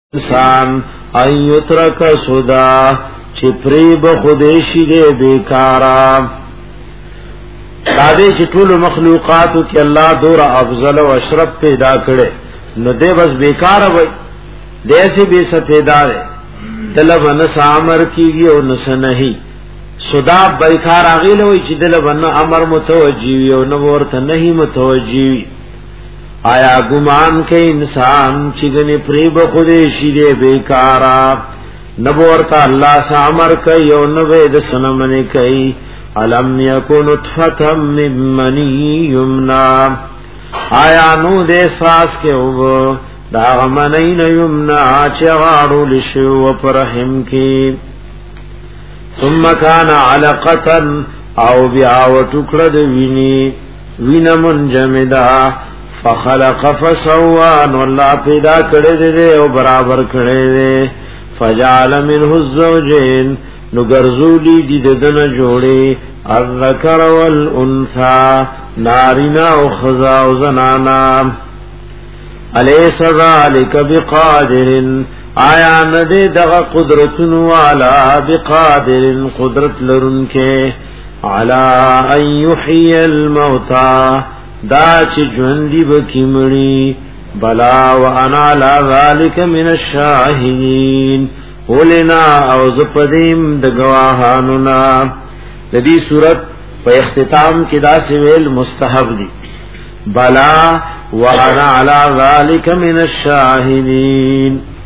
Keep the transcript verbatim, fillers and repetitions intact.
انسان ایترک سودا چی پریب خودشی دے بیکارا دادے چی طول مخلوقاتو کی اللہ دور افضل و اشرف پیدا کرے نو دے بس بیکارا بھئی دے سی بے سفیدہ دے دلب نس عمر کی گی و نس نہیں سودا بیکار آگیل ہوئی چی دلب نا عمر متوجیوی و نبورت نہیں متوجیوی آیا گمان کے انسان چگنی پریب خودشی دے بیکارا نبورتا اللہ سا عمر کئی و نبید سنمن کئی علم یکو نطفتا من منی یمنا آیا نو دے ساس کے او داغ منین یمنا چغارو لشو پرحم کی ثم کان علقتا او بیاو ٹکڑد وینی وین منجمدہ فخلق فسوان والله پیدا کړی دی او برابر کړی دی فجعل منه الزوجين نو ګرځولي دي دنه جوړي الذکر والانثى نارینا او خزا او زنانا الیس ذلک بقادر آیا ندی دغه قدرتن والا بقادر قدرت لرونکه علی ان یحیی الموتى دا چې ژوندۍ بکی مړي بلا وانا لا ذلک من الشاهدین ولنا او زپدیم د گواهانو نا د دې صورت په اختتام کې دا سویل مستحب دي بلا وانا علی ذلک من الشاهدین